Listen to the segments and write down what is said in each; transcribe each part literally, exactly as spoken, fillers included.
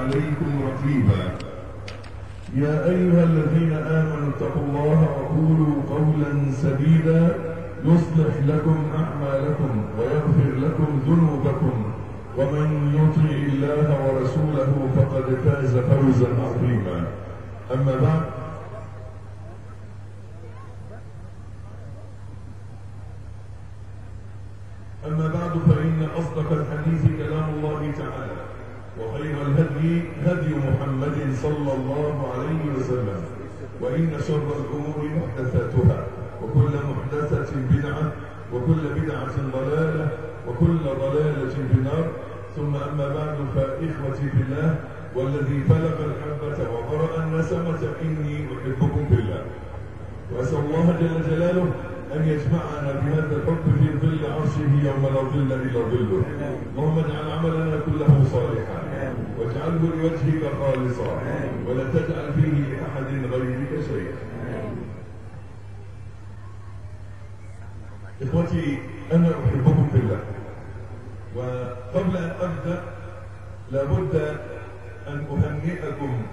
عليكم رقيبا. يا أيها الذين آمنوا اتقوا الله وقولوا قولا سديدا يصلح لكم أعمالكم ويغفر لكم ذنوبكم، ومن يطع الله ورسوله فقد فاز فوزا عظيما. أما بعد، أما بعد فإن أصدق الحديث كلام الله تعالى، وخير الهدي هدي محمد صلى الله عليه وسلم، وإن شر الأمور محدثاتها، وكل محدثة بدعة، وكل بدعة ضلالة، وكل ضلالة في النار. ثم أما بعد، فإخوتي في الله والذي فلق الحبة وقرأ النسمة إني أحبكم في الله، وأسأل الله جل جلاله أن يجمعنا بهذا الحب في ظل عرشه يوم لا ظل إلا ظله. اللهم اجعل عملنا كله صالحا واجعله لوجهك خالصا ولا تجعل فيه لأحد غيرك شيئا. إخوتي، أنا أحبكم في الله، وقبل أن أبدأ لابد أن أهنئكم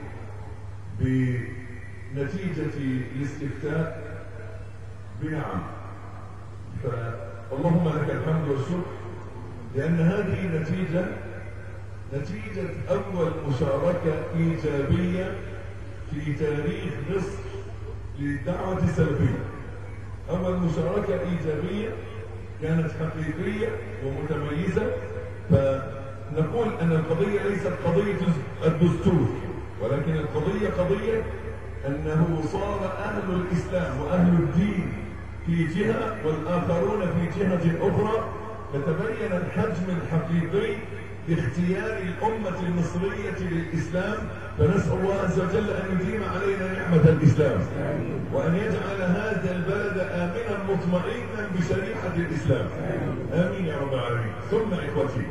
بنتيجة الاستفتاء بنعم، فاللهم لك الحمد والشكر، لأن هذه نتيجة نتيجة أول مشاركة إيجابية في تاريخ مصر للدعوة السلفية. أول مشاركة إيجابية كانت حقيقية ومتميزة، فنقول أن القضية ليست قضية الدستور، ولكن القضية قضية أنه صار أهل الإسلام وأهل الدين في جهة والآخرون في جهة أخرى، فتبين الحجم الحقيقي لاختيار الأمة المصرية للإسلام. فنسأل الله عز وجل أن يديم علينا نعمة الإسلام، وأن يجعل هذا البلد آمنا مطمئنا بشريعة الإسلام. آمين يا رب العالمين. ثم إخوتي،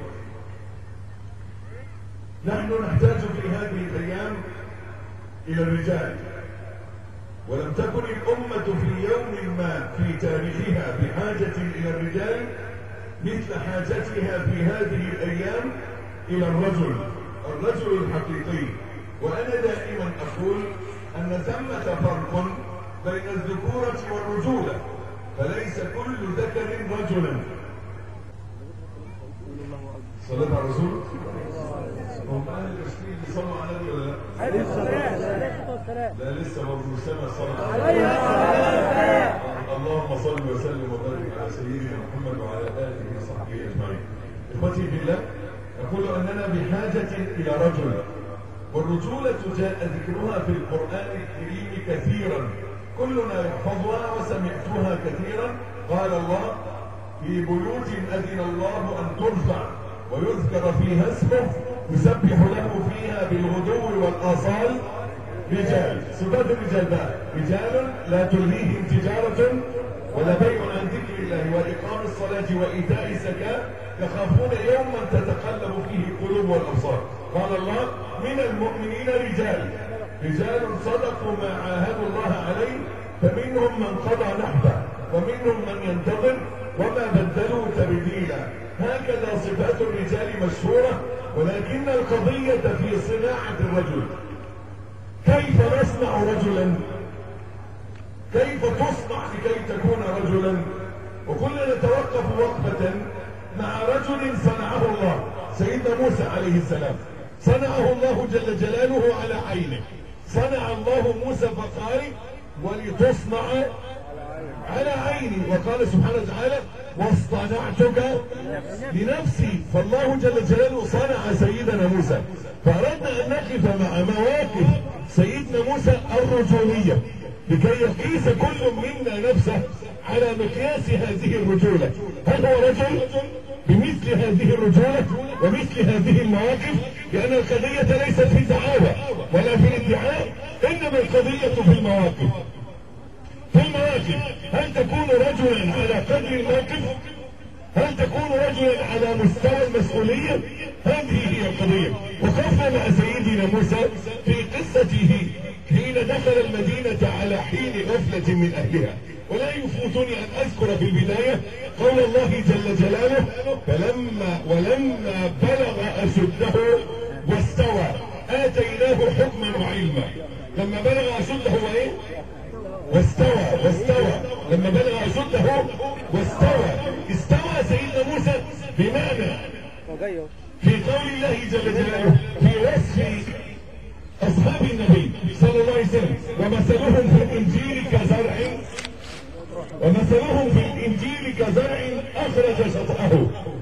نحن نحتاج في هذه الأيام إلى الرجال، ولم تكن الأمة في يوم ما في تاريخها بحاجة إلى الرجال مثل حاجتها في هذه الأيام إلى الرجل، الرجل الحقيقي. وأنا دائما أقول أن ثمة فرق بين الذكورة والرجولة، فليس كل ذكر رجلا. صلاة على الرسول. هم أهل التشكيل بيصلوا على النبي ولا لا؟ عليه الصلاة والسلام. لا لسه برضه سنة صلاة عليه الصلاة. اللهم صل وسلم وبارك على سيدنا محمد وعلى آله وصحبه أجمعين. إخوتي بالله، أقول أننا بحاجة إلى رجل، والرجولة جاء ذكرها في القرآن الكريم كثيرا، كلنا يحفظها وسمعتها كثيرا. قال الله: في بيوت أذن الله أن ترفع ويذكر فيها اسمه يسبح له فيها بالغدو والآصال رجال. صفات الرجال بقى: رجال لا تلهيهم تجارة ولا بيع عن ذكر الله وإقام الصلاة وإيتاء الزكاة يخافون يوما تتقلب فيه القلوب والأبصار. قال الله: من المؤمنين رجال رجال صدقوا ما عاهدوا الله عليه، فمنهم من قضى نحبه ومنهم من ينتظر وما بدلوا تبديلا. هكذا صفات الرجال مشهورة، ولكن القضية في صناعة الرجل. كيف نصنع رجلا؟ كيف تصنع لكي تكون رجلا؟ وكلنا نتوقف وقفة مع رجل صنعه الله، سيدنا موسى عليه السلام. صنعه الله جل جلاله على عينه. صنع الله موسى فقال: ولتصنع على عيني. وقال سبحانه وتعالى: واصطنعتك لنفسي. فالله جل جلاله صنع سيدنا موسى، فأردنا أن نقف مع مواقف سيدنا موسى الرجولية لكي يقيس كل منا نفسه على مقياس هذه الرجولة. هل هو رجل بمثل هذه الرجولة ومثل هذه المواقف؟ لأن القضية ليست في الدعاوى ولا في الادعاء، إنما القضية في المواقف. في المواقف، هل تكون رجلا على قدر الموقف؟ هل تكون رجلا على مستوى المسؤولية؟ هذه هي القضية. وقفنا مع سيدنا موسى في قصته حين دخل المدينة على حين غفلة من أهلها. ولا يفوتني أن أذكر في البداية قول الله جل جلاله: فلما ولما بلغ أشده واستوى الامه. لما بلغ اشده هو ايه؟ واستوى واستوى لما بلغ اشده واستوى. استوى سيدنا موسى بمعنى في قول الله جل جلاله في وصف اصحاب النبي صلى الله عليه وسلم: ومثلهم في الانجيل كزرع ومثلهم في الانجيل كزرع اخرج شطأه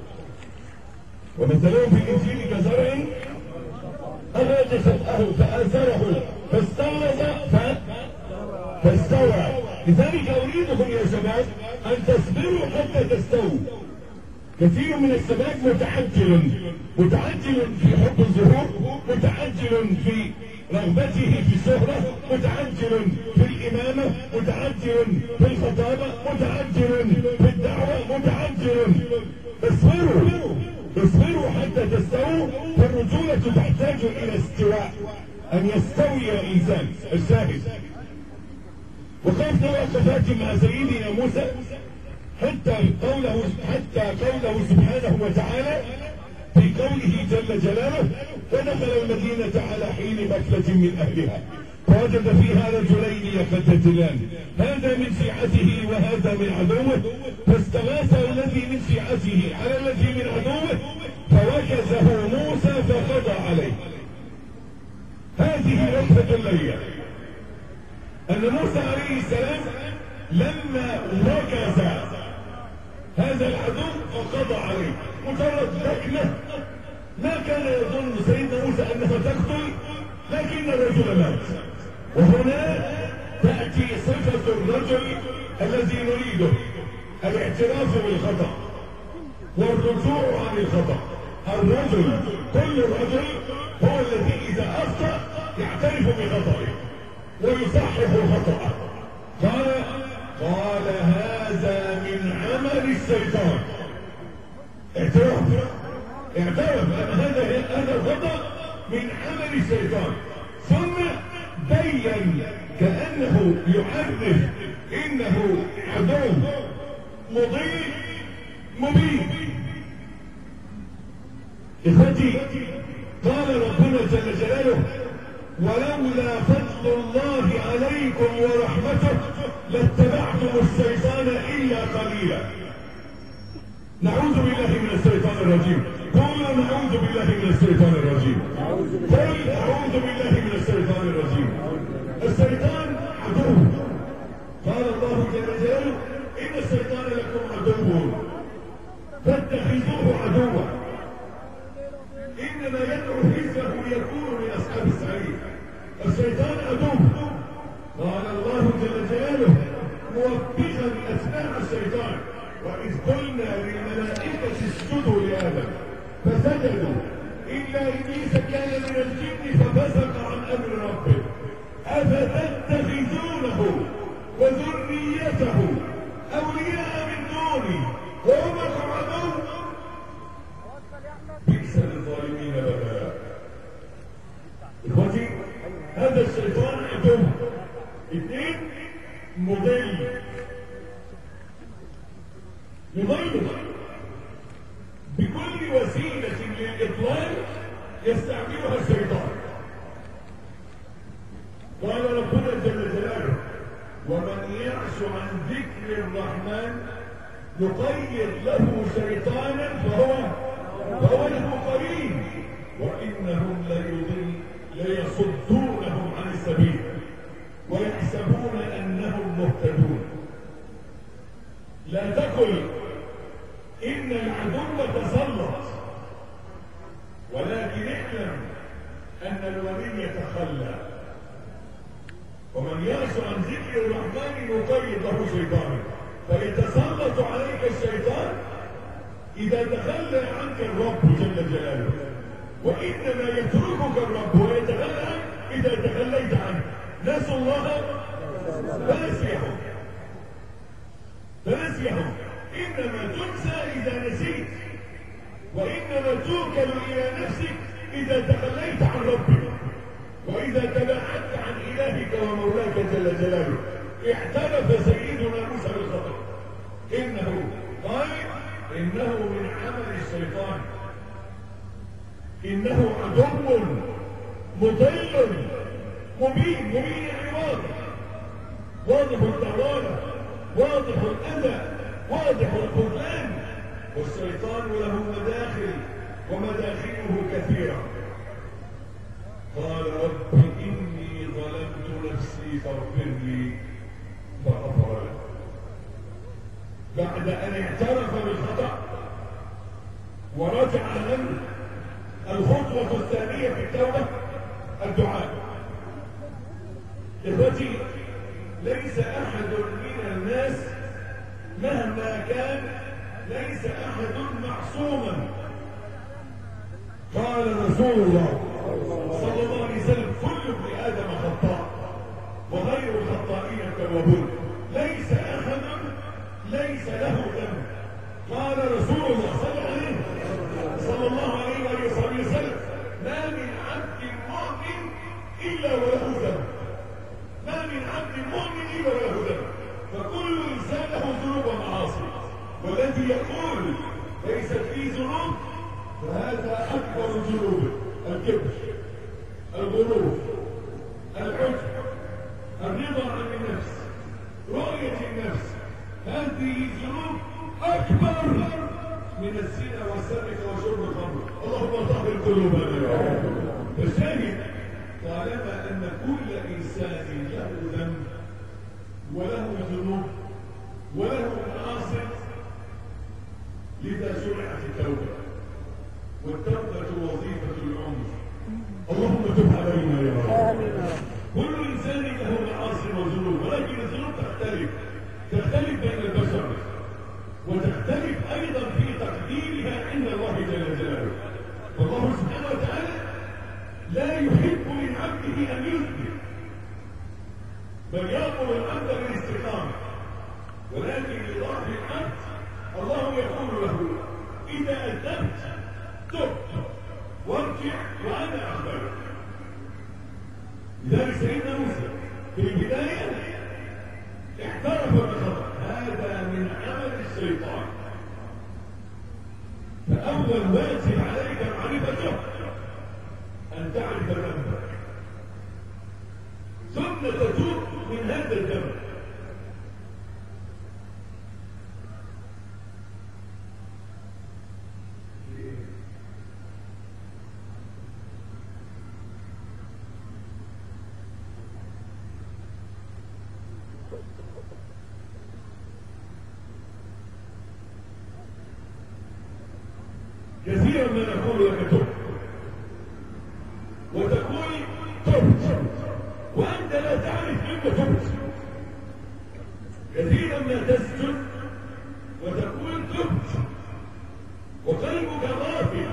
ومثلهم في الانجيل كزرع اخرج شطأه فاثره فاستغلظ ف... فاستوى. لذلك اريدكم يا شباب ان تصبروا حتى تستووا. كثير من الشباب متعجل متعجل في حب الظهور، متعجل في رغبته في الشهرة، متعجل في الإمامة، متعجل في الخطابة، متعجل في الدعوة، متعجل. اصبروا اصبروا حتى تستووا. فالرجولة تحتاج إلى استواء، أن يستوي الإنسان. الشاهد: وقفت وقفات مع سيدنا موسى حتى قوله حتى قوله سبحانه وتعالى في قوله جل جلاله: ودخل المدينة على حين غفلة من أهلها فوجد فيها رجلين يقتتلان هذا من شيعته وهذا من عدوه فاستغاثه الذي من شيعته على الذي من عدوه فوكزه موسى فقضى عليه. هذه وقفة الليلة، أن موسى عليه السلام لما وكز هذا العدو فقضى عليه مجرد لكنه. ما كان يظن سيدنا موسى انها تقتل، لكن الرجل مات. وهنا تأتي صفة الرجل الذي نريده: الاعتراف بالخطأ والرجوع عن الخطأ. الرجل كل رجل هو الذي اذا اخطأ يعترف بخطئه ويصحح خطأه. قال قال هذا من عمل الشيطان. اعترف اعترف ان هذا هذا الخطأ من عمل الشيطان، ثم بين كأنه يعرف انه عدو مضل مبين. اخوتي، قال ربنا جل جلاله: ولولا فضل الله عليكم ورحمته لاتبعتم الشيطان الا قليلا. نعوذ بالله من الشيطان الرجيم. قولوا نعوذ بالله من الشيطان الرجيم. قل اعوذ بالله من الشيطان الرجيم. الشيطان عدو. قال الله جل جلاله: ان الشيطان لكم عدو فاتخذوه عدوا انما يدعو حزبه ليكونوا من اصحاب السعير. الشيطان عدو. قال الله جل جلاله موبخا اتباع الشيطان: واذ قلنا للملائكه اسجدوا لادم فسجدوا الا ابليس كان من الجن ففسق عن امر ربه افتتخذونه وذريته اولياء من دوني وهم لكم عدو بئس للظالمين بدلا. اخوتي، هذا الشيطان عدو. اثنين، مضل. يضل بكل وسيلة للإضلال يستعملها الشيطان. قال ربنا جل جلاله: ومن يعش عن ذكر الرحمن نقيض له شيطانا فهو فهو له قرين وإنهم ليضل ليصدونهم عن السبيل ويحسبون أنهم مهتدون. لا تقل إن العدو تسلط، ولكن اعلم أن الولي يتخلى. ومن يعش عن ذكر الرحمن نقيض له شيطانا فيتسلط عليك الشيطان إذا تخلى عنك الرب جل جلاله، وإنما يتركك الرب ويتخلى عنك إذا تخليت عنه. نسوا الله فنسيهم فنسيهم إنما تنسى إذا نسيت، وإنما توكل إلى نفسك إذا تخليت عن ربك وإذا تبعدت عن إلهك ومولاك جل جلاله. اعترف سيدنا موسى بالخطأ. إنه قال إنه من عمل الشيطان، إنه عدو مضل مبين. مبين يعني واضح، واضح الضلالة، واضح الأذى، واضح الخذلان. والشيطان له مداخل ومداخله كثيرة. قال رب إني ظلمت نفسي فاغفر لي فغفر له. بعد أن اعترف بالخطأ ورجع عنه، الخطوة الثانية في التوبة الدعاء. إخوتي، ليس أحد من الناس مهما كان، ليس أحد معصوما. قال رسول الله صلى الله عليه وسلم كل ابن آدم خطاء وغير الخطائين التوابون. ليس أحد ليس له ذنب. قال رسول الله صلى الله عليه وسلم ما من عبد مؤمن إلا وله ذنب. ما من عبد مؤمن إلا وله ذنب. فكل إنسان له ذنوب ومعاصي، والذي يقول ليست فيه ذنوب فهذا أكبر الذنوب: الكبر، الغرور، العجب، الرضا عن النفس، رؤية النفس. هذه ذنوب أكبر من الزنا والسرقة وشرب الخمر. اللهم طهر قلوبنا يا رب. فالشاهد طالما أن كل إنسان له ذنب وله ذنوب وله معاصي، لذا شرعت التوبة، والتوبة وظيفة العمر. اللهم تب علينا يا رب. كل إنسان له معاصي وذنوب، ولكن الذنوب تختلف تختلف بين البشر، وتختلف أيضا في تقديرها عند الله جل جلاله. والله سبحانه وتعالى لا يحب من عبده أن يذنب، بل يأمر العبد بالاستقامة. ولكن لضعف العبد الله يقول له إذا أذنبت تب وارجع وأنا أخبرك. لذلك سيدنا موسى في البداية اعترف بالخطأ، هذا من عمل الشيطان. فأول واجب عليك معرفته أن تعرف ذنبك، ثم تتوب من هذا الذنب. كثيرا ما نقول لك تب، وتقول تبت وأنت لا تعرف كيف تبت. كثيرا ما تسجد وتقول تبت وقلبك غافل.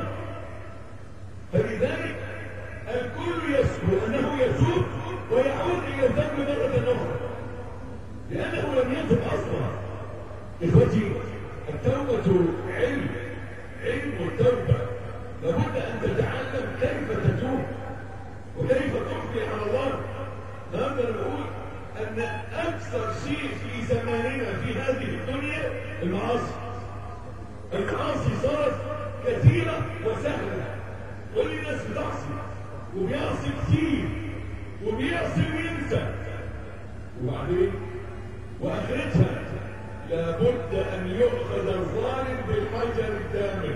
فلذلك الكل يسهو أنه يتوب ويعود إلى الذنب مرة أخرى لأنه لم يتب أصلا. إخوتي، التوبة علم علم التوبة. لابد أن تتعلم كيف تتوب وكيف تقبل على الله. هذا نقول أن أكثر شيء في زماننا في هذه الدنيا المعاصي. المعاصي صارت كثيرة وسهلة، كل الناس بتعصي وبيعصي كثير وبيعصي وينسى. وبعدين وآخرتها لابد أن يؤخذ الظالم بالحجر الدامن.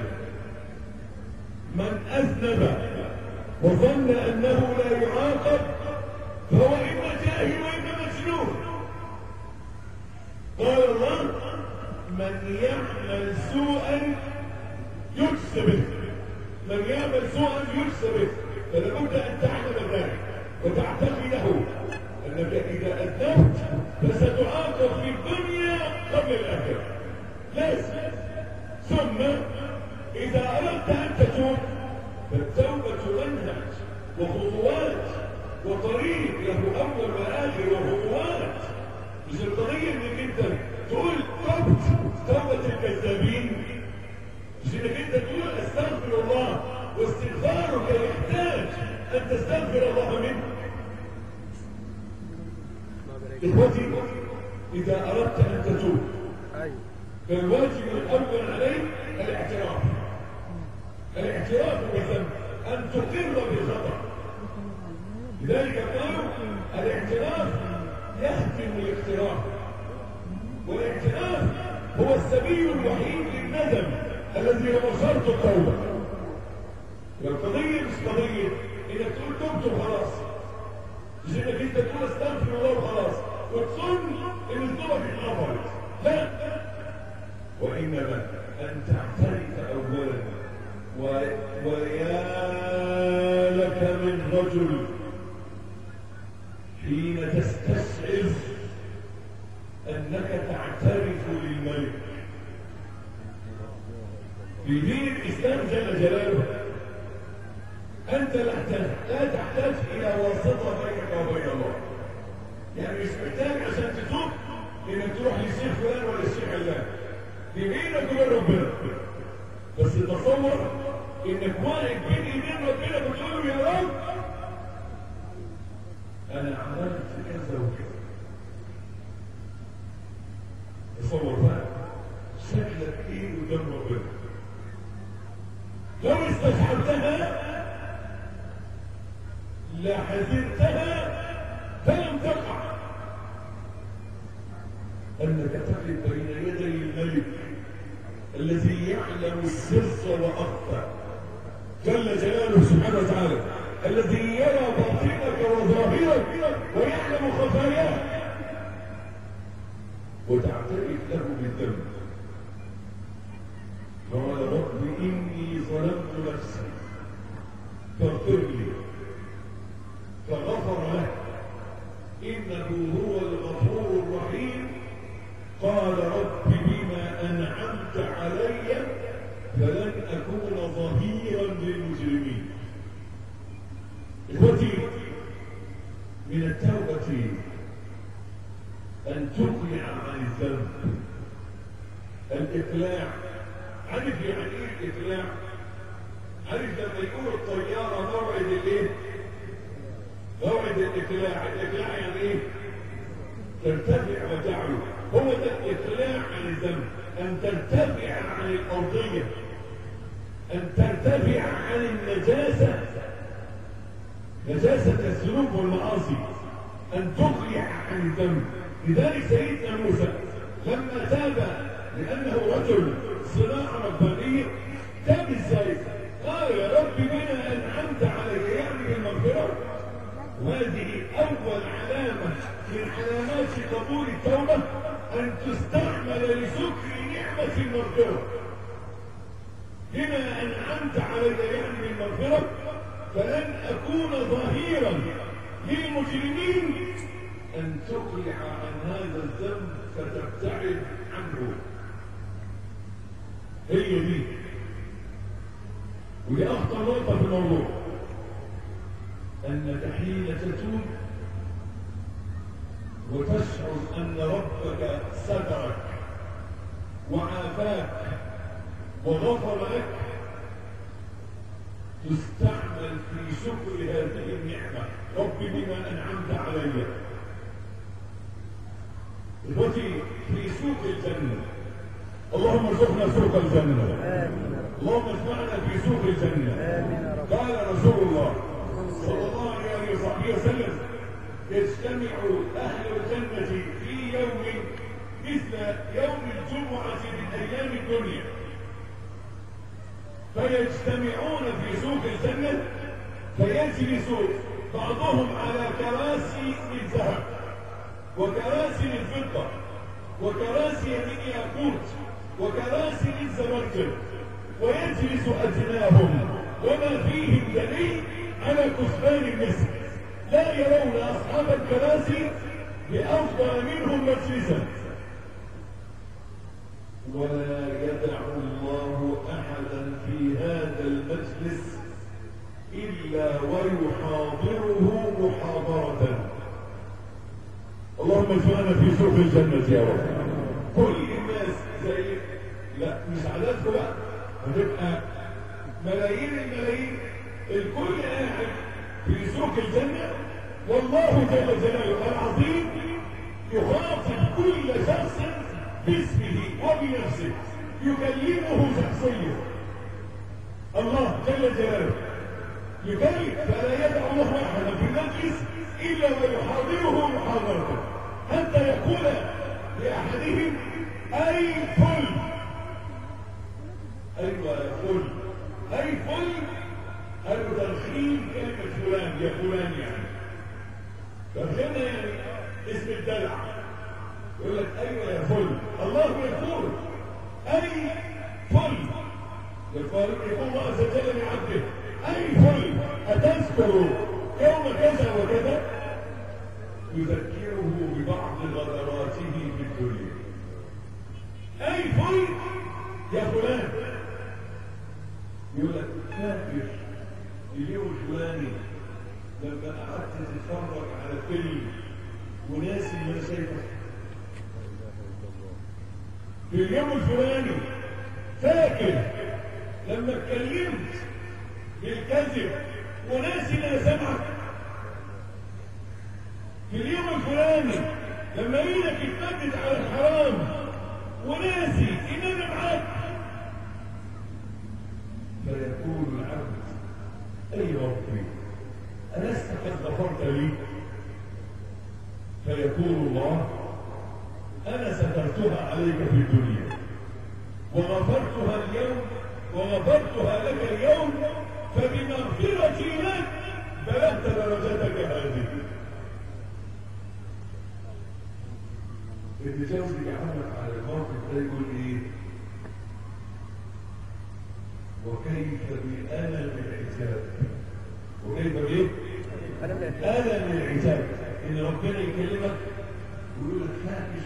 من أذنب وظن أنه لا يعاقب فهو إما جاهل وإما مجنون. قال الله: من يعمل سوءا يجزى به. من يعمل سوءا يجزى به. فلابد أن تعلم ذلك وتعتقده أنك إذا أذنبت فستعاقب في الدنيا قبل الآخرة لازم. ثم إذا أردت أن تتوب فالتوبة منهج وخطوات وطريق له أول وآخر وخطوات. مش القضية إنك أنت تقول تبت توبة الكذابين، مش إنك أنت تقول أستغفر الله واستغفارك يحتاج أن تستغفر الله منه. إخوتي، إذا أردت أن تتوب فالواجب الأول عليك الاعتراف. الاعتراف بالذنب، أن تقر بالخطأ. لذلك قالوا الاعتراف يهدم الاقتراف، والاعتراف هو السبيل الوحيد للندم الذي هو شرط التوبه. القضيه مش قضيه انك تقول تبت وخلاص، مش انك انت تقول استغفر الله وخلاص وتصن ان الذنوب اتغفرت، لا، وانما ان تعترف اولا. ويا لك من رجل حين تستشعر انك تعترف للملك في دين الاسلام جل جلاله، انت لا تحتاج الى واسطه بينك وبين الله. يعني مش محتاج عشان تتوب انك تروح للشيخ فلان ولا الشيخ علان، دي بينك وبين ربنا. بس تصور انك واقف بين ايدين ربنا بتقول له يا رب انا عملت كذا وكذا. تصور بقى شكلك ايه قدام ربنا لو استشعرتها لحذرتها فلم تقع، انك تقف بين يدي الملك الذي يعلم السر واخفى جل جلاله سبحانه وتعالى، الذي يرى باطنك وظاهرك ويعلم خفاياك، وتعترف له بالذنب. قال رب اني ظلمت نفسي فاغفر لي، فغفر له انه هو الغفور الرحيم. قال رب بما انعمت علي فلن اكون ظهيرا للمجرمين. اخوتي، من التوبه ان تقلع عن الذنب. الاقلاع، عارف يعني ايه الاقلاع؟ عارف لما يقول الطياره موعد الايه؟ موعد الاقلاع. الاقلاع يعني ايه؟ ترتفع وتعلو. هو ده الاقلاع عن الذنب، ان ترتفع عن الارضيه، ان ترتفع عن النجاسه، نجاسه الذنوب والمعاصي، ان تقلع عن الذنب. لذلك سيدنا موسى لما تاب لانه رجل صناعه ربانيه، تاب ازاي؟ قال يا رب بما انعمت علي، يعني بالمغفره. وهذه اول علامه من علامات قبول التوبه، ان تستعمل لشكر نعمه المغفره. بما انعمت علي يعني بالمغفره فلن اكون ظهيرا للمجرمين، ان تقلع عن هذا الذنب فتبتعد عنه. هي دي، ودي اخطر نقطه في الموضوع، انك حين تتوب وتشعر ان ربك سترك وعافاك وغفر لك، تستعمل في شكر هذه النعمه. رب بما انعمت علي. اخوتي، في سوق الجنه، اللهم ارزقنا سوق الجنه، اللهم اجمعنا في سوق الجنه. قال رسول الله صلى الله عليه وصحبه وسلم: يجتمع اهل الجنه في يوم مثل يوم الجمعه من ايام الدنيا، فيجتمعون في سوق الجنه فيجلس بعضهم على كراسي من ذهب وكراسي من فضه وكراسي من ياقوت وكراسي من زمرجد، ويجلس ادناهم وما فيهم دليل على كثبان المسك، لا يرون اصحاب الكراسي بافضل منهم مجلسا، ولا يدع الله احدا في هذا المجلس الا ويحاضره محاضره. اللهم اجعلنا في سوق الجنه يا رب. كل الناس زي، لا مش عددكم بقى، هتبقى ملايين الملايين، الكل قاعد في سوق الجنه، والله جل جلاله العظيم يخاطب كل شخص باسمه وبنفسه، يكلمه شخصيا. الله جل جلاله لكي فلا يدع الله احدا في المجلس الا ويحاضره محاضرته حتى يقول لاحدهم اي فل. ايوه يا فل، اي فل، قالوا ترخيم كلمه فلان، يا فلان يعني فهمنا يعني اسم الدلع. يقول لك ايوه يا فل. الله يقول اي فل، يقول الله عز وجل لعبده اي فل اتذكر يوم كذا وكذا، يذكره ببعض غدراته في الدنيا. اي فل يا فلان. يقول لك فاكر اليوم الفلاني لما قعدت تتفرج على فيلم وناسي ما انا شايفك؟ في اليوم الفلاني فاكر لما اتكلمت بالكذب وناسي ان انا سامعك؟ في اليوم الفلاني لما ايدك اتمدت على الحرام وناسي ان انا معاك؟ فيقول العبد اي ربي ألست قد غفرت لي؟ فيقول الله أنا سترتها عليك في الدنيا وغفرتها اليوم وغفرتها لك اليوم، فبمغفرتي لك بلغت درجتك هذه. ابن جوزي بيعلق على الموقف ده يقول ايه؟ وكيف بألم العتاب، وكيف بايه؟ ألم العتاب، ان ربنا يكلمك ويقول لك فاكر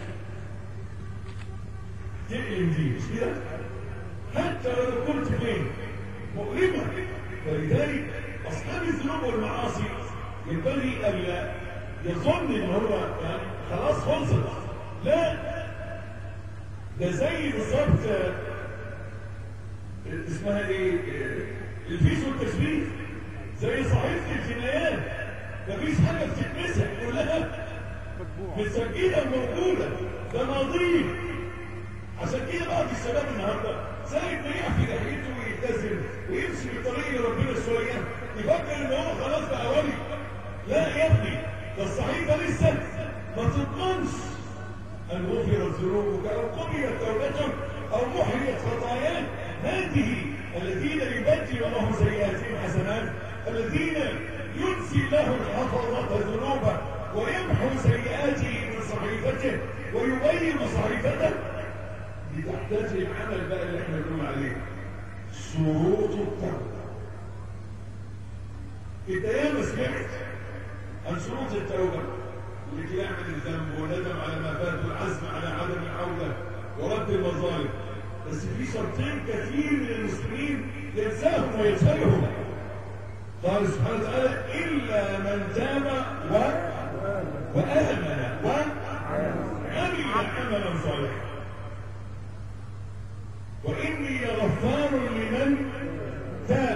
تقلم دي مش كده؟ حتى لو كنت فين مؤلمة. ولذلك اصحاب الذنوب والمعاصي ينبغي الا يظن ان هو يعني خلاص خلصت، لا، ده زي بالظبط اسمها ايه؟ الفيش والتشبيه، زي صحيفه الجنايات مفيش حاجه بتتمسح كلها متسجله وموجوده، ده ماضي. عشان كده بعض الشباب النهارده سايب ما يحفي لحيته ويلتزم ويمشي بطريق ربنا شويه يفكر ان هو خلاص بقى ولي. لا يا ابني، ده الصحيفه لسه ما تضمنش ان غفرت ذنوبك او قبلت توبتك او محيت خطاياك. هذه الذين يبدل الله سيئاتهم حسنات، الذين ينسي له الحفظة ذنوبه ويمحو سيئاته من صحيفته ويبين صحيفته. دي تحتاج العمل بقى اللي احنا بنقول عليه شروط التوبه. انت ياما سمعت عن شروط التوبه، اللي يعمل الذنب وندم على ما فات والعزم على عدم العوده ورد المظالم، بس في شرطين كثير من المسلمين ينساهم ويجهلهم. قال سبحانه وتعالى الا من تاب و... وامن وعمل عملا صالحا واني لغفار لمن تاب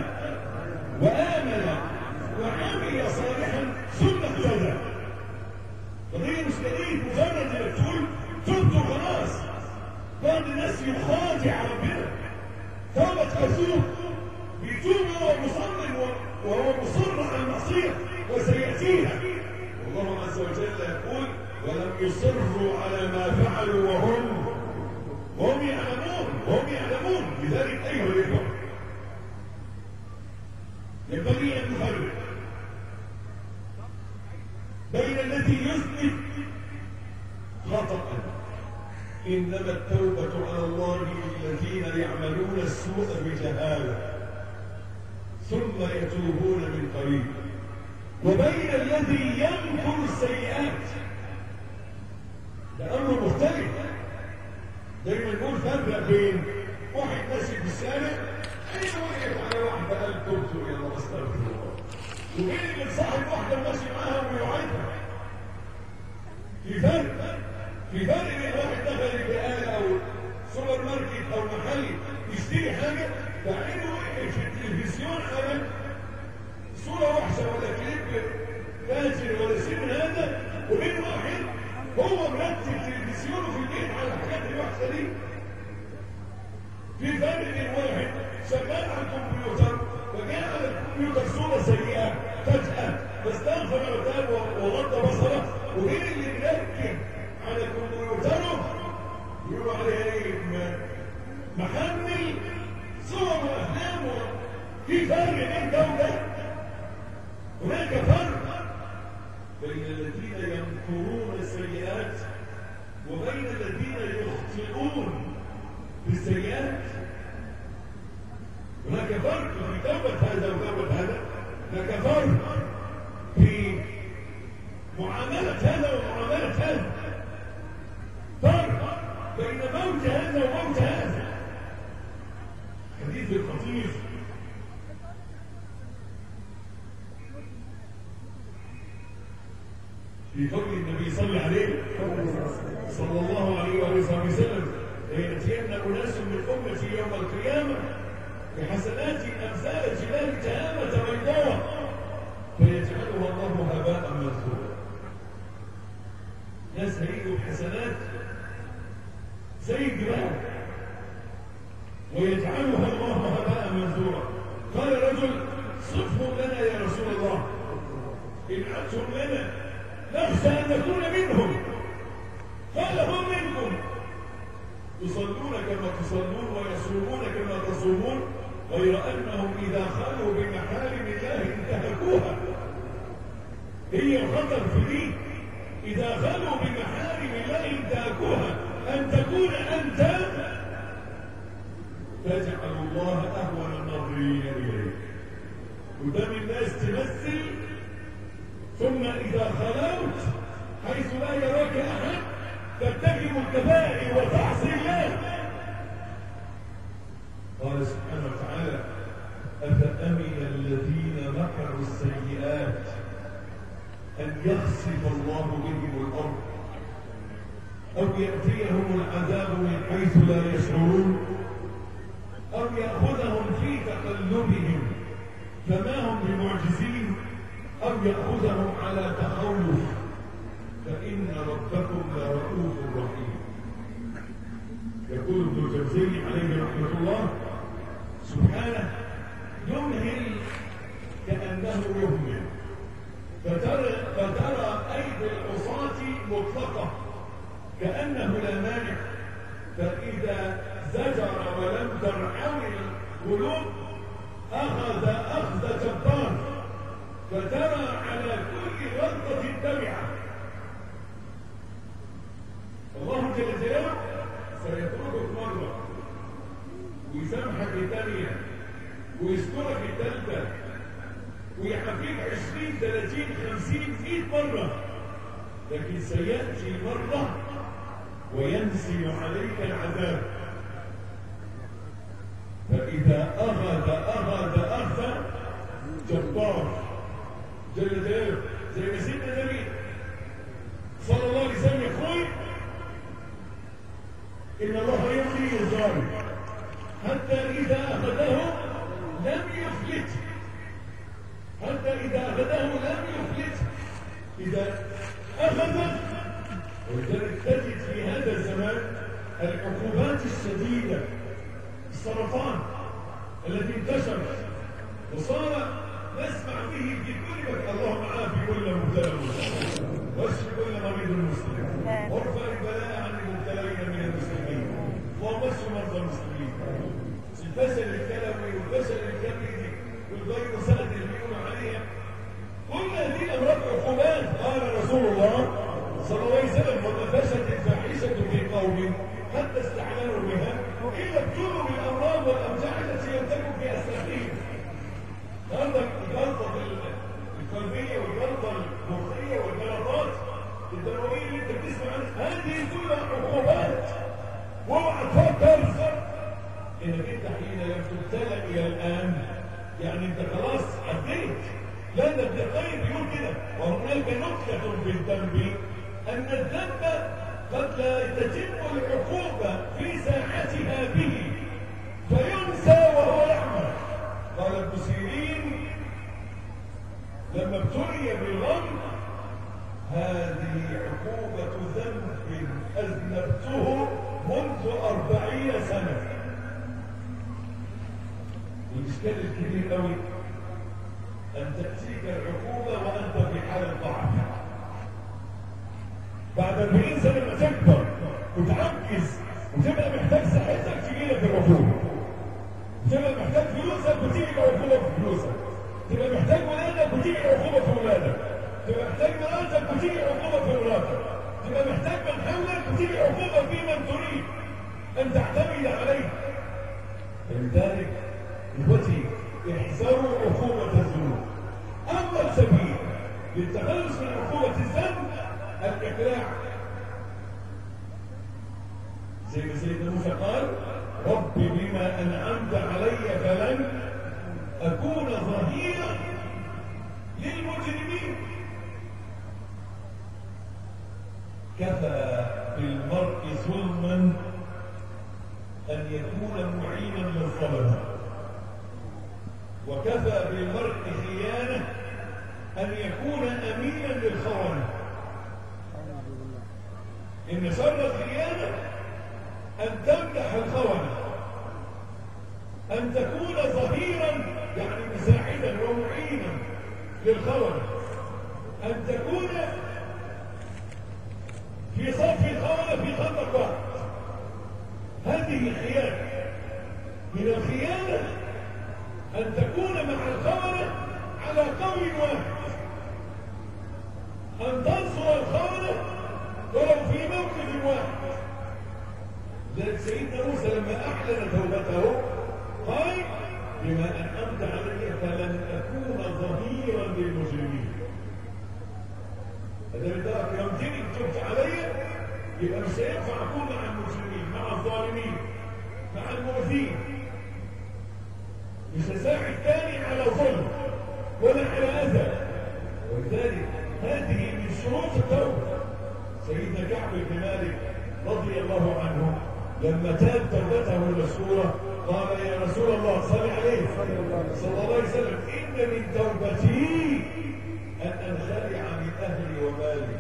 وامن وعمل صالحا ثم اهتدى. قضيه مش قضيه مجرد انك تقول تبت وخلاص. بعض الناس يخادع ربنا توبه تكذب، بيتوب وهو مصمم وهو مصر على المعصيه وسياتيها. والله عز وجل يقول ولم يصروا على ما فعلوا وهم وهم يعلمون وهم يعلمون. لذلك ايها الاخوه ينبغي ان نفرق بين الذي يثبت خطأ، انما التوبه على الله للذين يعملون السوء بجهاله ثم يتوبون من قريب، وبين الذي يمكر السيئات. ده امر مختلف. دايما نقول فرق بين واحد ماشي في الشارع ايه وقف على واحده قال تبت الى الله استغفر الله، وبين اللي صاحب واحده ماشي معاها ويوعدها. في فرق في فرق بين واحد دخل البقاله او سوبر ماركت او محل يشتري حاجه بعينه وقف في التلفزيون على صوره وحشه ولا كليب فاجر ولا شيء من هذا، وبين واحد هو مرتب تلفزيونه في البيت على الحاجات الوحشه دي. في فرق بين واحد شغال على الكمبيوتر وجاء على الكمبيوتر صورة سيئة فجأة فاستغفر وتاب وغض بصره، ومين اللي بيركب على كمبيوتره يقولوا عليه ايه؟ محمل صور وافلام. في فرق بين ده وده، هناك فرق بين الذين ينكرون السيئات وبين الذين يخطئون بالسيئات. هناك فرق في توبة هذا وتوبة هذا، هناك فرق في معاملة هذا ومعاملة هذا، فرق بين موت هذا وموت هذا. حديث الخطير في قول النبي صلى الله عليه صلى الله عليه وآله وسلم: ليأتين أناس من أمتي يوم القيامة بحسنات أمثال جبال تهامة بيضاء فيجعلها الله هباء منثورا. ناس هيئوا بحسنات زي الجبال ويجعلها الله هباء منثورا. قال رجل: صفهم لنا يا رسول الله، ابعثهم لنا نخشى أن نكون منهم. قال: هم منكم، يصلون كما تصلون ويصومون كما تصومون، غير أنهم إذا خلوا بمحارم الله انتهكوها. هي الخطر في دي، إذا خلوا بمحارم الله انتهكوها، أن تكون أنت تجعل الله أهون الناظرين إليك. قدام الناس تمثل، ثم إذا خلوت حيث لا يراك أحد ترتكب الكبائر وتعصي الله. قال سبحانه وتعالى: أفأمن الذين مكروا السيئات أن يخسف الله بهم الأرض أو يأتيهم العذاب من حيث لا يشعرون أو يأخذهم في تقلبهم فما هم بمعجزين أو يأخذهم على تخوف فإن ربكم لرؤوف رحيم. يقول ابن الجوزي عليه رحمة الله سبحانه: يمهل كأنه يهمل، فترى, فترى أيدي العصاة مطلقة كأنه لا مانع، فإذا زجر ولم ترعوي القلوب أخذ أخذ جبار، فترى على كل غلطة تبعة. الله جل جلاله سيتركك مرة ويسامحك الثانية ويسترك الثالثة ويحبيك عشرين ثلاثين خمسين مئة مرة، لكن سيأتي مرة وينزل عليك العذاب، فإذا أخذ أخذ أخذ جبار جل جلاله. زي ما سيدنا النبي صلى الله عليه وسلم يقول: إن الله يملي الظالم حتى إذا أخذه لم يفلت، حتى إذا أخذه لم يفلت. إذا أخذ، ولذلك تجد في هذا الزمان العقوبات الشديدة، السرطان الذي انتشر وصار نسمع به في كل مكان: اللهم عافي كل مبتلى واشف كل مريض مسلم وارفع البلاء عن المبتلين من المسلمين، اللهم اشف مرضى المسلمين. الفشل الكلوي والفشل الكبدي والفيروسات اللي بيقولوا عليها، كل هذه الامراض عقوبات. قال رسول الله صلى الله عليه وسلم: وما فشت الفاحشه في قوم حتى استعلنوا بها الا ابتلوا بالامراض والاوجاع التي ينتجوا في اسلافهم. عندك الجلطه القلبيه والجلطه المخيه والجلطات الدمويه اللي انت بتسمع عنها، هذه كلها عقوبات. واوعى تفكر انك انت حين لم تبتلى الى الان يعني انت خلاص عديت. لا، ده ابن القيم بيقول كده: وهناك نكته في الذنب ان الذنب قد لا تتم العقوبه في ساعتها به فينسى وهو يعمل. قال ابن سيرين لما ابتلي بالغم: هذه عقوبة ذنب أذنبته منذ أربعين سنة. والإشكال الكبير قوي أن تأتيك العقوبة وأنت في حالة ضعف. بعد أربعين سنة لما تكبر وتعجز وتبقى محتاج صحتك تجيلك العقوبة، تبقى محتاج فلوسك وتيجي العقوبة في فلوسك، تبقى محتاج ولادك وتيجي العقوبة في ولادك، تبقى محتاج مراتك وتيجي العقوبة في مراتك، تبقى محتاج من حولك وتيجي العقوبة في من تريد أن تعتمد عليه. فلذلك إخوتي احذروا عقوبة الذنوب. أول سبيل للتخلص من عقوبة الذنب الإقلاع. زي ما سيدنا موسى قال: رب بما أنعمت علي فلن أكون ظهيرا للمجرمين. كفى بالمرء ظلما أن يكون معينا للظلمة، وكفى بالمرء خيانة أن يكون أمينا للخونة. إن شر الخيانة أن تمدح الخونة، أن تكون ظهيرا يعني مساعدا ومعينا للخونة، أن تكون في صف الخونة في خندق واحد. هذه خيانة. من الخيانة أن تكون مع الخونة على قول واحد، أن تنصر الخونة ولو في موقف واحد. لذلك سيدنا موسى لما أعلن توبته قال: بما أنعمت علي فلن أكون ظهيرا للمجرمين. إذا بدك يوم تيجي تتوب علي يبقى مش هينفع أكون مع المجرمين، مع الظالمين، مع المؤذين. مش هساعد تاني على ظلم ولا على أذى. ولذلك هذه من شروط التوبة. سيدنا كعب بن مالك رضي الله عنه لما تاب توبته المشهورة قال: يا رسول الله صل عليه صلى الله عليه وسلم، إن من توبتي أن أنخلع من أهلي ومالي.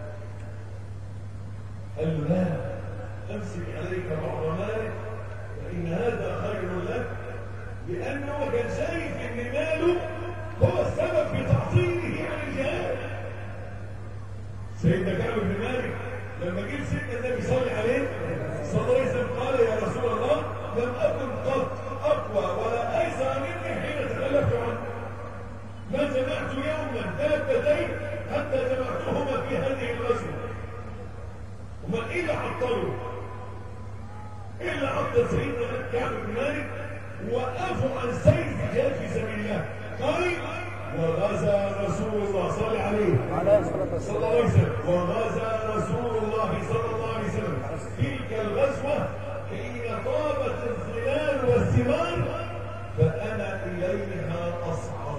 قال له: لا، أمسك عليك بعض مالك فإن هذا خير لك، لأنه كان شايف أن ماله هو السبب في تعطيله عن الجهاد. سيدنا كعب بن مالك لما جه سيدنا النبي صلى عليه صلى الله عليه وسلم قال: يا رسول الله، لم أكن قط أقوى ولا أيسر مني حين تخلفت عنه. ما جمعت يوما دابتين حتى جمعتهما في هذه الغزوة. وما إيه اللي عطلوا؟ إيه اللي عطل سيدنا كعب بن مالك؟ وقفوا عن سير الجهاد في سبيل الله. قال: وغزا رسول الله صلى عليه صلى الله عليه وسلم وغزا رسول الله صلى الله عليه وسلم تلك الغزوة حين طابت الظلال والثمار فأنا إليها أصعر.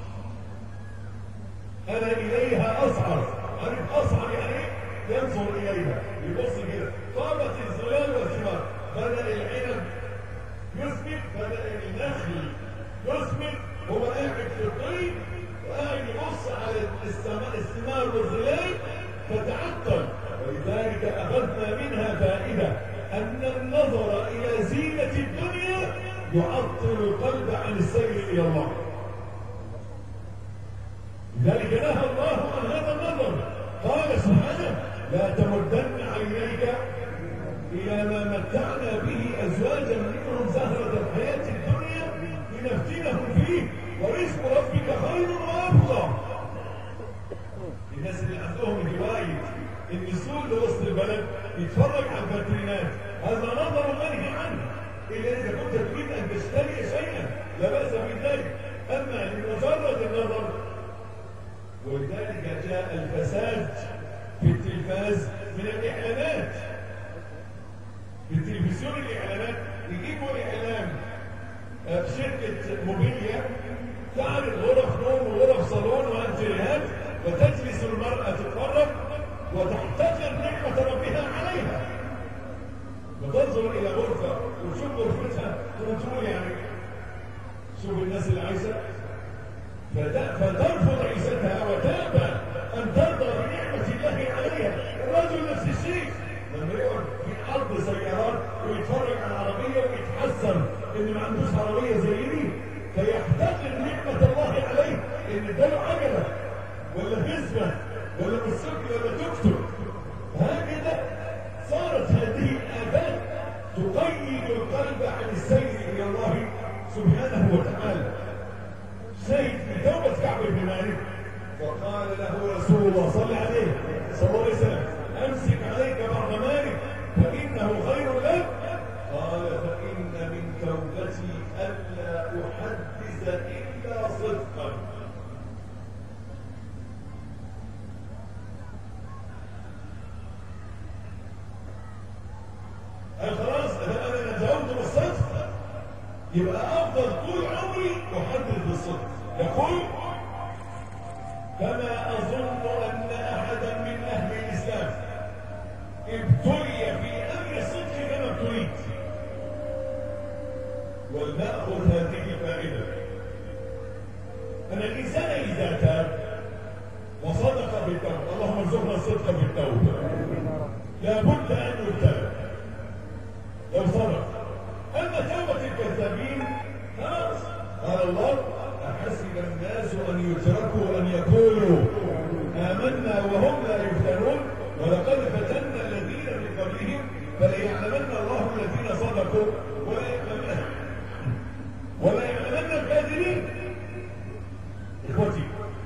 أنا إليها أصعر. عارف أصعر يعني إيه؟ ينظر إليها، يبص كده. طابت الظلال والثمار، بدأ العنب يثمر، بدأ النخل يثمر، هو قاعد في الطين وقاعد يبص على الثمار والظلال فتعطل. ولذلك أخذنا منها فائدة أن النظر إلى زينة الدنيا يعطل القلب عن السير إلى الله. لذلك نهى الله عن هذا النظر. قال سبحانه: لا تمدن عينيك إلى ما متعنا به أزواجا منهم زهرة الحياة الدنيا لنفتنهم فيه ورزق ربك خير وأبقى. الناس اللي عندهم هواية النزول لوسط البلد يتفرج على الفاترينات، هذا نظر منهي عنه إلا إذا كنت تريد أن تشتري شيئا لا بأس بذلك، أما لمجرد النظر. ولذلك جاء الفساد في التلفاز من الإعلانات. في التلفزيون الإعلانات يجيبوا إعلان بشركة موبيليا تعرض غرف نوم وغرف صالون وأنتريهات، وتجلس المرأة تتفرج وتحتقر نعمة ربها عليها، وتنظر إلى غرفة وتشوف غرفتها وتقول يعني شوف الناس اللي عايشة، فترفض عيشتها وتأبى أن ترضى بنعمة الله عليها. الرجل نفس الشيء لما يقعد في عرض سيارات ويتفرج على عربية ويتحسن إن ما عندوش عربية زي دي فيحتقر نعمة الله عليه تسمع ولا بالسكر ولا تكتب. هكذا صارت هذه الآفات تقيد القلب عن السير إلى الله سبحانه وتعالى. شيء بتوبة كعب بن مالك فقال له رسول الله صلى عليه صلى الله عليه وسلم أمسك عليك بعض مالك فإنه خير لك. قال فإن من توبتي ألا أحدث إلا صدقا. خلاص انا نجاوبت بالصدق يبقى افضل طول عمري احدث بالصدق. يقول فما اظن ان احدا من اهل الاسلام ابتلي في امر الصدق كما ابتليت. ولناخذ هذه الفائده ان الانسان اذا تاب وصدق بالتوبه، اللهم ارزقنا الصدق بالتوبه، لابد ان يبتلى لو صدق. اما توبه الكذابين خلاص قال الله احسب الناس ان يتركوا ان يقولوا امنا وهم لا يفتنون ولقد فتنا الذين من قبلهم فليعلمن الله الذين صدقوا وليعلمن وليعلمن الكاذبين. اخوتي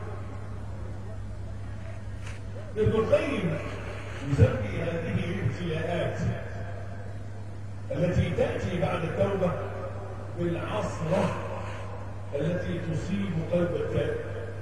ابن القيم يسمي هذه الابتلاءات التي تأتي بعد التوبة بالعصرة التي تصيب قلب التائب.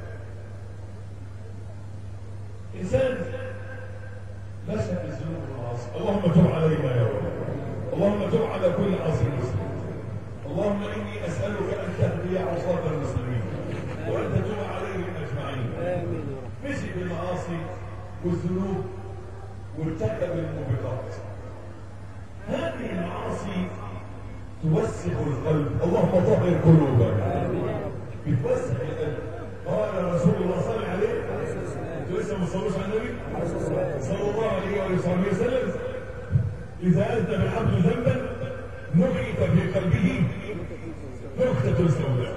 إنسان مشى بالذنوب والمعاصي، اللهم تب علينا يا رب، اللهم تب على كل عاصي مسلم، اللهم إني أسألك أن تهدي عصاة المسلمين وأن تتوب عليهم أجمعين. مشي بالمعاصي والذنوب وارتكب الموبقات. هذه المعاصي توسخ القلب، اللهم طهر قلوبنا. بتوسخ القلب. قال رسول الله صلى الله عليه وسلم انتوا لسه ما تصلوش على النبي صلى الله عليه وآله وسلم اذا اذنب العبد ذنبا نكت في قلبه نكتة سوداء.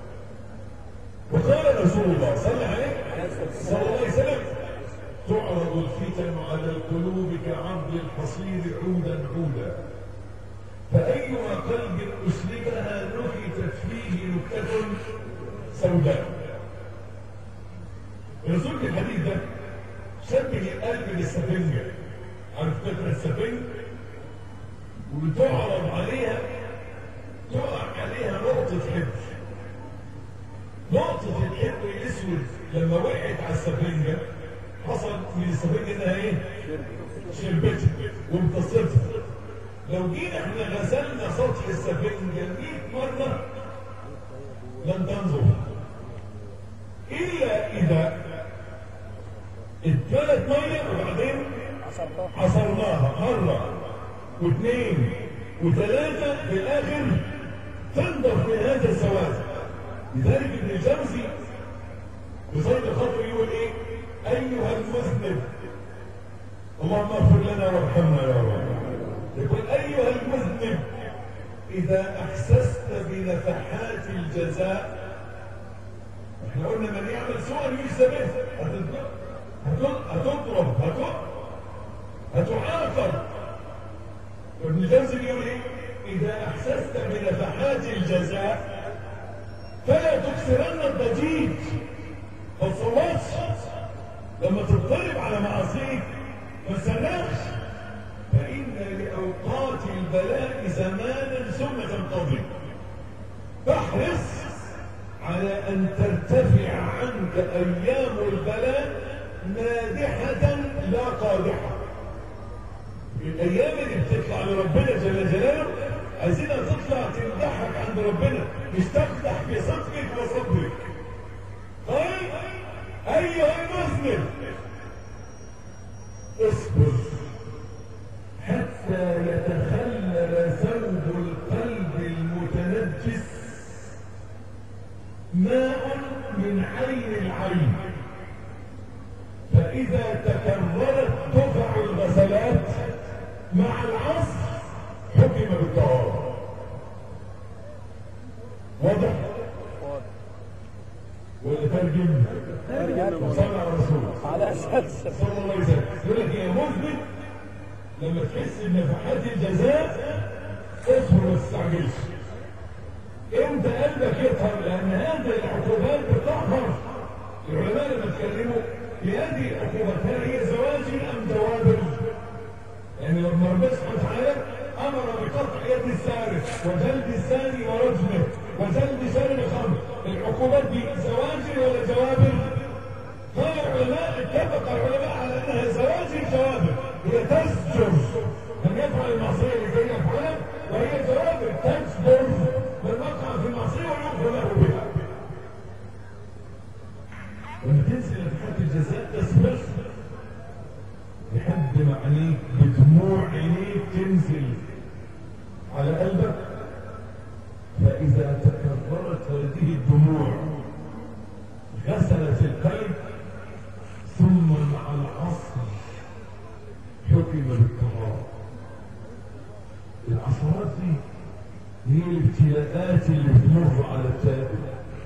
وقال رسول الله صلى الله عليه وسلم تعرض الفتن على القلوب كعرض الحصير عودا عودا فأيما قلب أسلبها نكتت فيه نكتة سوداء. الرسول في الحديث ده شبه القلب بالسفنجة. عارف قطعة السفنج وتعرض عليها تقع عليها نقطة حبر. نقطة الحبر الأسود لما وقعت على السفنجة حصل من السفنجة انها ايه؟ شربتها وامتصتها. لو جينا احنا غسلنا سطح السفنجة مئة مرة لن تنظر الا اذا اتملت مية وبعدين عصرناها مرة واثنين وثلاثة في الاخر تنضف من هذا السواد. لذلك ابن الجوزي بصيد الخطر يقول ايه؟ ايها المذنب اللهم اغفر لنا وارحمنا يا رب. يقول ايها المذنب اذا احسست بنفحات الجزاء، احنا قلنا من يعمل سوءا يجزى به، هتضرب هتعاقب. ابن الجوزي بيقول ايه؟ اذا احسست بنفحات الجزاء فلا تكثرن الضجيج. ما تصوتش لما تضطرب على معاصيك، ما تسرخش، فإن لأوقات البلاء زمانا ثم تنقضي. فاحرص على أن ترتفع عنك أيام البلاء نادحة لا قادحة. الأيام اللي بتطلع لربنا جل جلاله عايزينها تطلع تمدحك عند ربنا، مش تفتح في صدرك وصدرك. طيب أيها المذنب اصبر حتى يتخلل ثوب القلب المتنجس ماء من عين العين، فإذا تكررت دفع الغسلات مع العصر حكم بالطهارة. واضح؟ ولا ترجم؟ وصلى على الرسول صلى الله عليه وسلم. يقول لك يا مذنب لما تحس بنفحات الجزاء اصبر وما تستعجلش. انت قلبك يطهر لان هذه العقوبات بتطهر. العلماء لما اتكلموا بهذه العقوبات هل هي زواجر ام دوابر؟ يعني لما ربنا سبحانه وتعالى امر بقطع يد السارق وجلد الزاني ورجمه وجلد شارب الخمر، العقوبات دي زواجر ولا جوابر؟ قال العلماء اتفق العلماء على انها زواجر جوابر، هي تزجر من يفعل المعصيه لكي يفعلها، وهي جوابر تجبر من وقع في المعصيه ويغفر له بها. لما تنزل نفحات الجزاء تصبر لحد ما عينيك بدموع عينيك تنزل على قلبك، فإذا تكررت هذه الدموع غسلت القلب ثم مع العصر حكم بالطهارة. العصرات دي هي الابتلاءات اللي بتمر على التائب.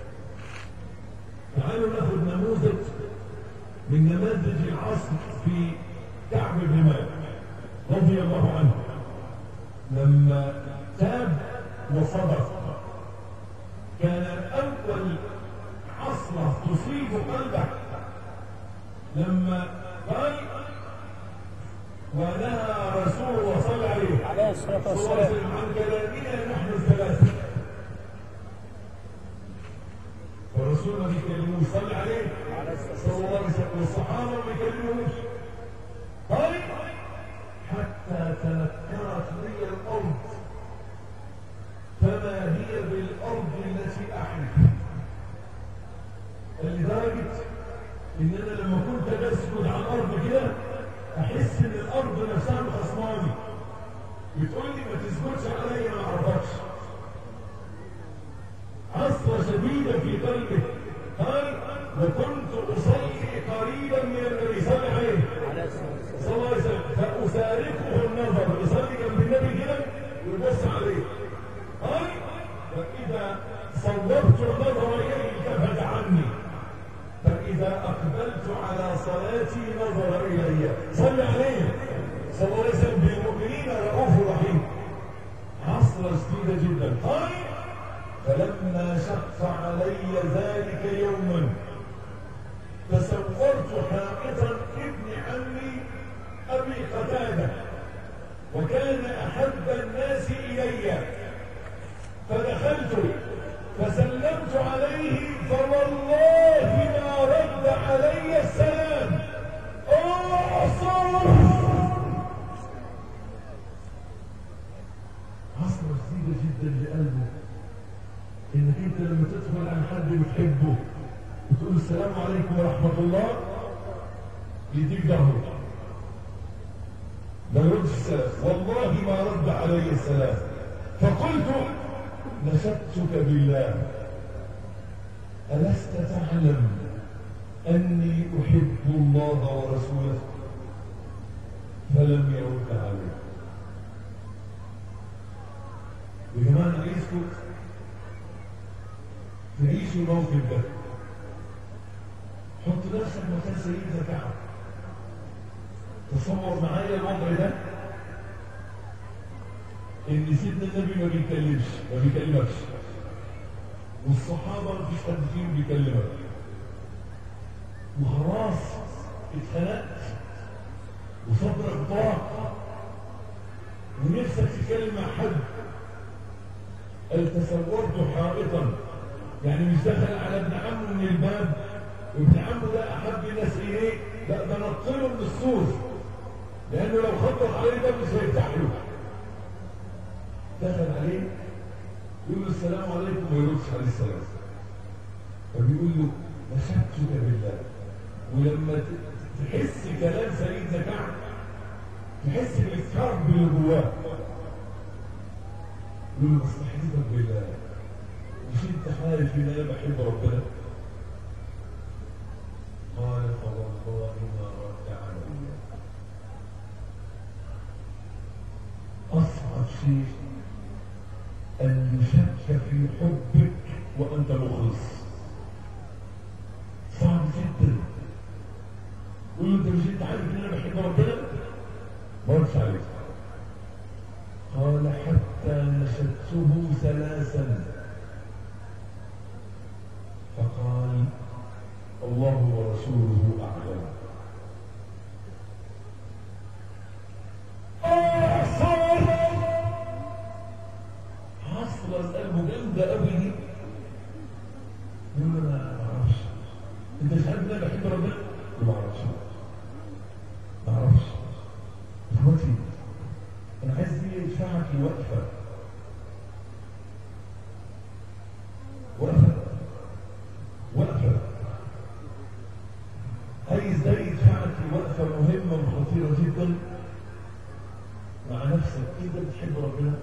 تعالوا ناخذ نموذج من نماذج العصر في كعب بن مالك رضي الله عنه لما تاب وصدق. كان اول عصرة تصيب قلبه لما قال ونهى رسول الله صلى الله عليه عليه الصلاة والسلام عن كلامنا نحن الثلاثة. والرسول ما بيكلموش صلى عليه صلى الله عليه وسلم والصحابة ما بيكلموش. قال حتى تنكرت لي الأرض فما هي بالأرض التي أحب. لدرجة إن أنا لما كنت أسجد على الأرض كده أحس إن الأرض نفسها مخصماني بتقول لي ما تسجدش عليا ما أعرفكش. عصرة شديدة في قلبه. قال وكنت أصلي قريبا من النبي صلى الله عليه صلى الله عليه وسلم فأسارقه النظر، يصلي جنب النبي كده ويبص عليه. قال فإذا صوبت النظر إليه التفت عني، فإذا أقبلت على صلاتي نظر إلي. صلى عليه صلى الله عليه وسلم بالمؤمنين رؤوف رحيم. عصرة شديدة جدا. قال فلما شق علي ذلك يوما تصورت حائطا ابن عمي ابي قتاده وكان احب الناس الي، فدخلت فسلمت عليه فوالله ما رد علي السلام. اعصر عصرة شديدة جدا لقلبه. انك انت لما تدخل على حد بتحبه وتقول السلام عليكم ورحمة الله يديك ظهره ما يردش السلام. والله ما رد علي السلام. فقلت نشدتك بالله ألست تعلم أني أحب الله ورسوله؟ فلم يرد علي. يا جماعة أنا عايزكم تعيشوا الموقف ده. حط نفسك مكان سيدنا كعب. تصور معايا الوضع ده ان سيدنا النبي ما بيكلمش ما بيكلمكش والصحابه مفيش حد فيهم بيكلمك وخلاص اتخنقت وصدرك ضاق ونفسك تتكلم مع حد. قال تصورت حائطا، يعني مش دخل على ابن عمه من الباب وابن عمه ده احب الناس اليه، لا ده نطله من السور لانه لو خبط عليه الباب مش هيفتح له. دخل عليه يقول له السلام عليكم وما يردش عليه السلام. فبيقول له نشدتك بالله. ولما تحس كلام سيدنا كعب تحس بالكرب اللي جواه. يقول له مستحيلك بالله مش انت عارف ان انا بحب ربنا؟ قال فوالله ما رد علي. اصعب شيء ان يشك في حبك وانت مخلص. صعب جدا. قول له انت مش انت عارف ان انا بحب ربنا؟ ما ردش عليه. قال حتى نشدته ثلاثا فقال الله ورسوله اعلم. اه صبر. حصلت قلبه جامده قوي دي. يقول له انا ما اعرفش. انت مش عارف ان انا بحب ربنا؟ ما اعرفش. ما اعرفش. اخواتي انا عايز دي يدفعك لوقفه. وقفه. وقفه. عايز ده يدفعك لوقفه مهمه وخطيره جدا مع نفسك. انت بتحب ربنا؟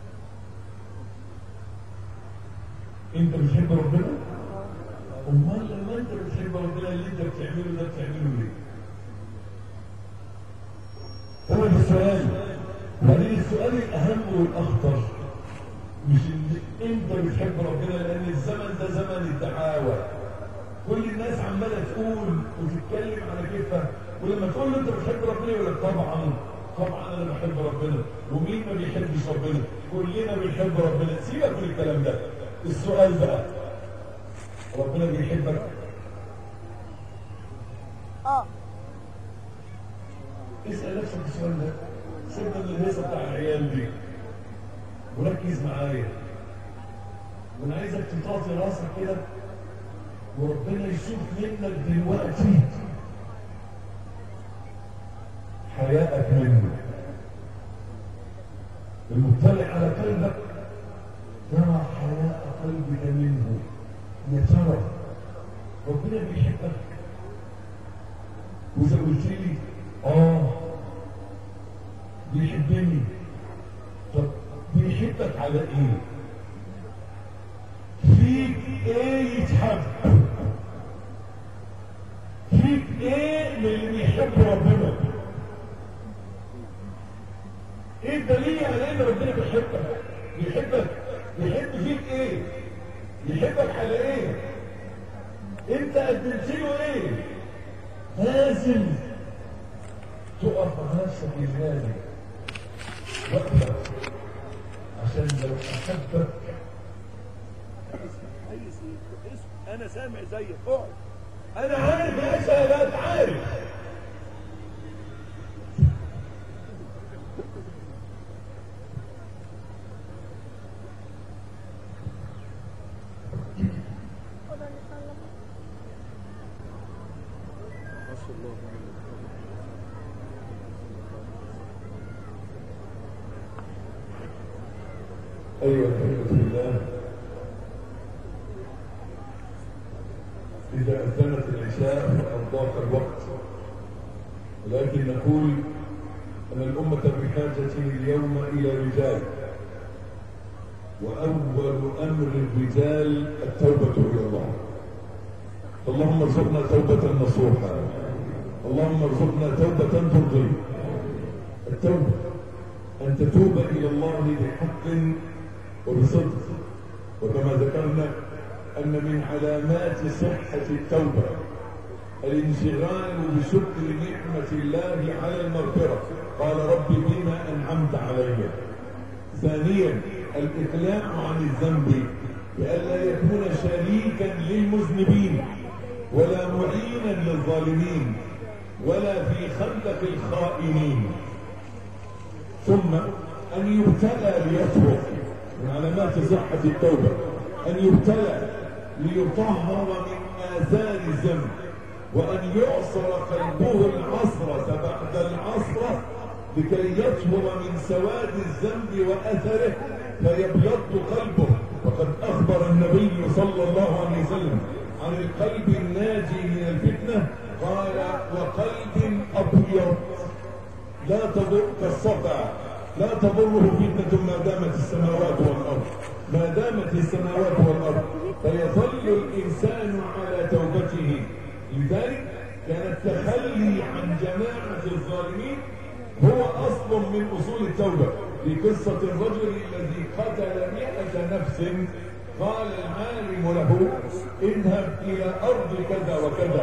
انت بتحب ربنا؟ امال لما انت بتحب ربنا اللي انت بتعمله ده بتعمله ليه؟ هو ده السؤال. وبعدين السؤال الاهم والاخطر مش ان انت بتحب ربنا، لان الزمن ده زمن الدعاوى. كل الناس عماله تقول وتتكلم على كيفها، ولما تقول له انت بتحب ربنا يقول لك طبعا طبعا انا بحب ربنا. ومين ما بيحبش ربنا؟ كلنا بنحب ربنا. سيبك من الكلام ده. السؤال بقى، ربنا بيحبك؟ اه اسال نفسك السؤال ده. سيبنا من الهيصه بتاع العيال دي وركز معايا. وانا عايزك تطاطي راسك كده وربنا يشوف منك دلوقتي حياءك منه. المطلع على قلبك ترى حياء قلبك منه. يا ترى ربنا بيحبك؟ وإذا قلت لي اه بيحبني، طب بيحبك على ايه؟ فيك ايه يتحب؟ فيك ايه من اللي بيحب ربنا؟ ايه الدليل على ان ربنا بيحبك؟ بيحبك بيحب فيك ايه؟ يحبك على ايه؟ انت قدمت له ايه؟ لازم تقف مع نفسك الغالي وقفك، عشان لو احبك. انا سامع زيك. اقعد. انا عارف يا شباب، عارف. أيها الأحبة في الله، إذا أذنت العشاء فقد ضاق الوقت، ولكن نقول أن الأمة بحاجة اليوم إلى رجال، وأول أمر الرجال التوبة إلى الله. اللهم ارزقنا توبة نصوحا، اللهم ارزقنا توبة ترضي. التوبة أن تتوب إلى الله بحق وبصدق. وكما ذكرنا أن من علامات صحة التوبة الانشغال بشكر نعمة الله على المغفرة. قال رب بما أنعمت علي. ثانيا الإقلاع عن الذنب بألا يكون شريكا للمذنبين ولا معينا للظالمين ولا في خندق الخائنين. ثم أن يبتلى ليترك. من علامات صحة التوبة أن يبتلى ليطهر من آثار الذنب، وأن يعصر قلبه العصرة بعد العصرة لكي يطهر من سواد الذنب وأثره فيبيض قلبه. وقد أخبر النبي صلى الله عليه وسلم عن القلب الناجي من الفتنة، قال وقلب أبيض لا تضر كالصفا لا تضره فتنة ما دامت السماوات والأرض. ما دامت السماوات والأرض فيظل الإنسان على توبته. لذلك كان التخلي عن جماعة الظالمين هو أصل من أصول التوبة. في قصة الرجل الذي قتل مئة نفس قال العالم له اذهب إلى أرض كذا وكذا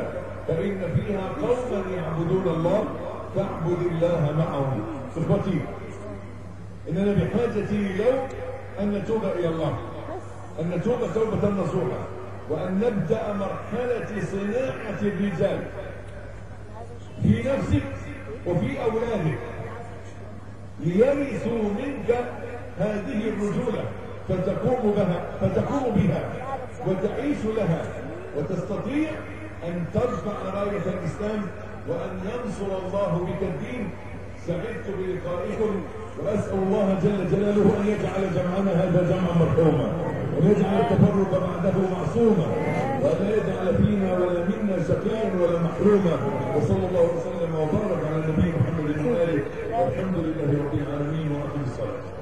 فإن فيها قوما يعبدون الله فاعبد الله معهم. إخوتي، إننا بحاجة اليوم أن نتوب إلى الله، أن نتوب توبة نصوحة، وأن نبدأ مرحلة صناعة الرجال في نفسك وفي أولادك ليرثوا منك هذه الرجولة فتقوم بها فتقوم بها وتعيش لها وتستطيع أن ترفع راية الإسلام وأن ينصر الله بك الدين. سعدت بلقائكم وأسأل الله جل جلاله أن يجعل جمعنا هذا جمعا مرحوما، وأن يجعل التفرق بعده معصوما، وأن يجعل فينا ولا منا شقيا ولا محروما. وصلى الله وسلم وبارك على النبي محمد وآله والحمد لله رب العالمين وأقم الصلاة.